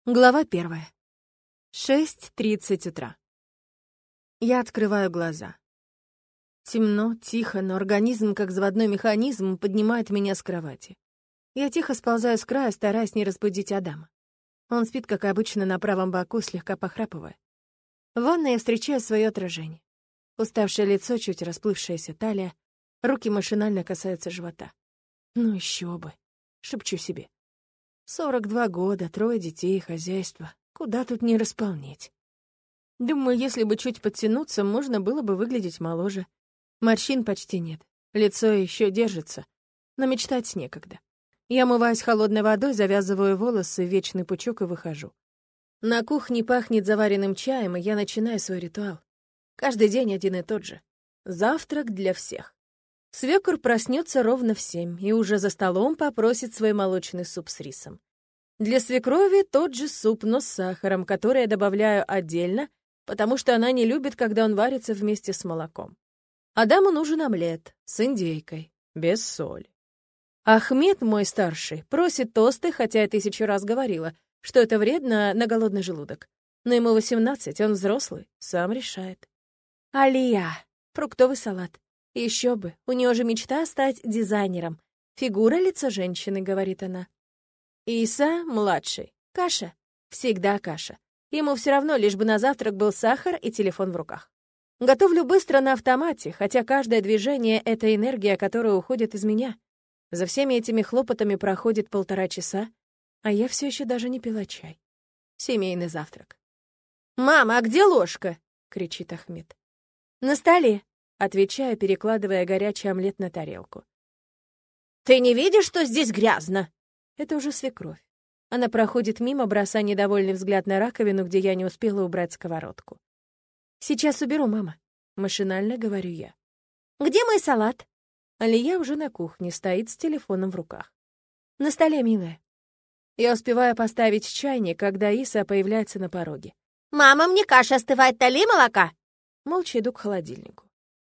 Глава 1. 6:30 утра. Я открываю глаза. Темно, тихо, но организм, как заводной механизм, поднимает меня с кровати. Я тихо сползаю с края, стараясь не разбудить Адама. Он спит, как обычно, на правом боку, слегка похрапывая. В ванной я встречаю свое отражение. Уставшее лицо, чуть расплывшаяся талия, руки машинально касаются живота. Ну еще бы, шепчу себе. 42 года, 3 детей, хозяйство. Куда тут не располнеть? Думаю, если бы чуть подтянуться, можно было бы выглядеть моложе. Морщин почти нет. Лицо еще держится. Но мечтать некогда. Я умываюсь холодной водой, завязываю волосы в вечный пучок и выхожу. На кухне пахнет заваренным чаем, и я начинаю свой ритуал. Каждый день один и тот же. Завтрак для всех. Свекор проснется ровно в 7 и уже за столом попросит свой молочный суп с рисом. Для свекрови тот же суп, но с сахаром, который я добавляю отдельно, потому что она не любит, когда он варится вместе с молоком. Адаму нужен омлет с индейкой, без соли. Ахмед, мой старший, просит тосты, хотя я 1000 раз говорила, что это вредно на голодный желудок. Но ему 18, он взрослый, сам решает. Алия, фруктовый салат. Еще бы, у нее же мечта стать дизайнером. Фигура лица женщины, говорит она. Иса, младший. Каша. Всегда каша. Ему все равно, лишь бы на завтрак был сахар и телефон в руках. Готовлю быстро на автомате, хотя каждое движение — это энергия, которая уходит из меня. За всеми этими хлопотами проходит 1,5 часа, а я все еще даже не пила чай. Семейный завтрак. «Мама, а где ложка?» — кричит Ахмед. «На столе», — отвечаю, перекладывая горячий омлет на тарелку. «Ты не видишь, что здесь грязно?» Это уже свекровь. Она проходит мимо, бросая недовольный взгляд на раковину, где я не успела убрать сковородку. «Сейчас уберу, мама», — машинально говорю я. «Где мой салат?» Алия уже на кухне, стоит с телефоном в руках. «На столе, милая». Я успеваю поставить чайник, когда Иса появляется на пороге. «Мама, мне каша остывает, налей молока!» Молча иду к холодильнику.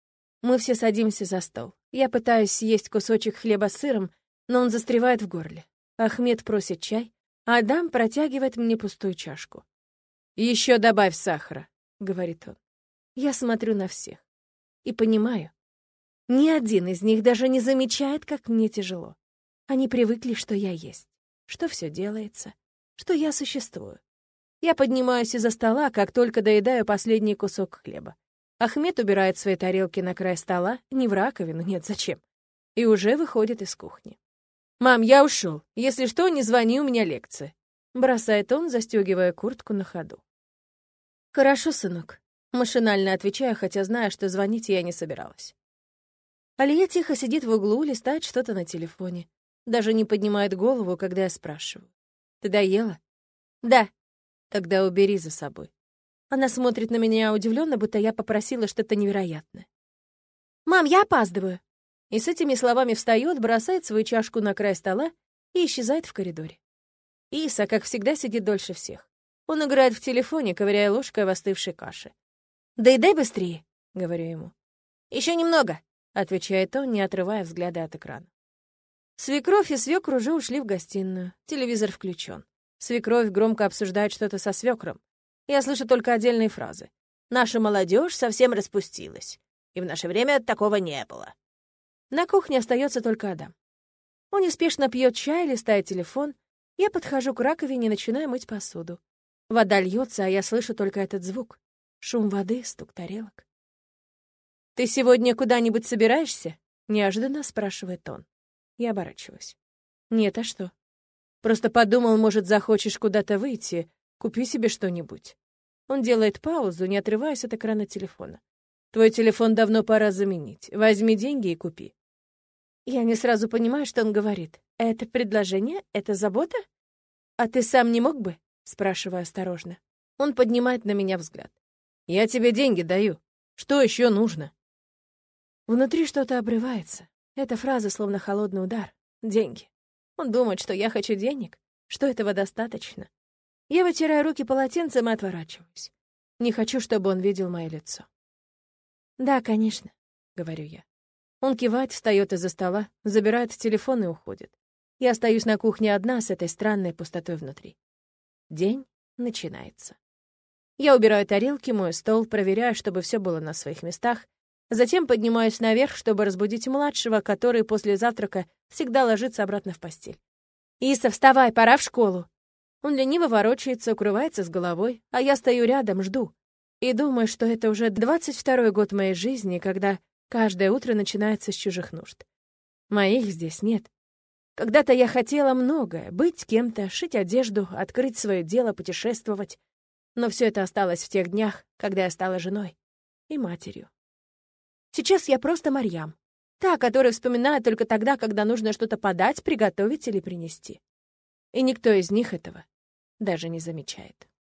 Мы все садимся за стол. Я пытаюсь съесть кусочек хлеба с сыром, но он застревает в горле. Ахмед просит чай, а Адам протягивает мне пустую чашку. «Еще добавь сахара», — говорит он. Я смотрю на всех и понимаю, ни один из них даже не замечает, как мне тяжело. Они привыкли, что я есть, что все делается, что я существую. Я поднимаюсь из-за стола, как только доедаю последний кусок хлеба. Ахмед убирает свои тарелки на край стола, не в раковину, нет, зачем, и уже выходит из кухни. «Мам, я ушел. Если что, не звони, у меня лекция», — бросает он, застегивая куртку на ходу. «Хорошо, сынок», — машинально отвечаю, хотя знаю, что звонить я не собиралась. Алия тихо сидит в углу, листает что-то на телефоне. Даже не поднимает голову, когда я спрашиваю. «Ты доела?» «Да». «Тогда убери за собой». Она смотрит на меня удивленно, будто я попросила что-то невероятное. «Мам, я опаздываю». И с этими словами встает, бросает свою чашку на край стола и исчезает в коридоре. Иса, как всегда, сидит дольше всех. Он играет в телефоне, ковыряя ложкой в остывшей каше. «Доедай быстрее», — говорю ему. «Еще немного», — отвечает он, не отрывая взгляда от экрана. Свекровь и свекр уже ушли в гостиную. Телевизор включен. Свекровь громко обсуждает что-то со свекром. Я слышу только отдельные фразы. «Наша молодежь совсем распустилась, и в наше время такого не было». На кухне остается только Адам. Он неспешно пьет чай, листает телефон. Я подхожу к раковине и начинаю мыть посуду. Вода льется, а я слышу только этот звук. Шум воды, стук тарелок. «Ты сегодня куда-нибудь собираешься?» — неожиданно спрашивает он. Я оборачиваюсь. «Нет, а что?» «Просто подумал, может, захочешь куда-то выйти, купи себе что-нибудь». Он делает паузу, не отрываясь от экрана телефона. «Твой телефон давно пора заменить. Возьми деньги и купи». Я не сразу понимаю, что он говорит. «Это предложение? Это забота? А ты сам не мог бы?» — спрашиваю осторожно. Он поднимает на меня взгляд. «Я тебе деньги даю. Что еще нужно?» Внутри что-то обрывается. Эта фраза словно холодный удар. Деньги. Он думает, что я хочу денег, что этого достаточно. Я вытираю руки полотенцем и отворачиваюсь. Не хочу, чтобы он видел мое лицо. «Да, конечно», — говорю я. Он кивает, встает из-за стола, забирает телефон и уходит. Я остаюсь на кухне одна с этой странной пустотой внутри. День начинается. Я убираю тарелки, мою стол, проверяю, чтобы все было на своих местах. Затем поднимаюсь наверх, чтобы разбудить младшего, который после завтрака всегда ложится обратно в постель. «Иса, вставай, пора в школу!» Он лениво ворочается, укрывается с головой, а я стою рядом, жду. И думаю, что это уже 22-й год моей жизни, когда каждое утро начинается с чужих нужд. Моих здесь нет. Когда-то я хотела многое — быть кем-то, шить одежду, открыть свое дело, путешествовать. Но все это осталось в тех днях, когда я стала женой и матерью. Сейчас я просто Марьям, та, которая вспоминает только тогда, когда нужно что-то подать, приготовить или принести. И никто из них этого даже не замечает.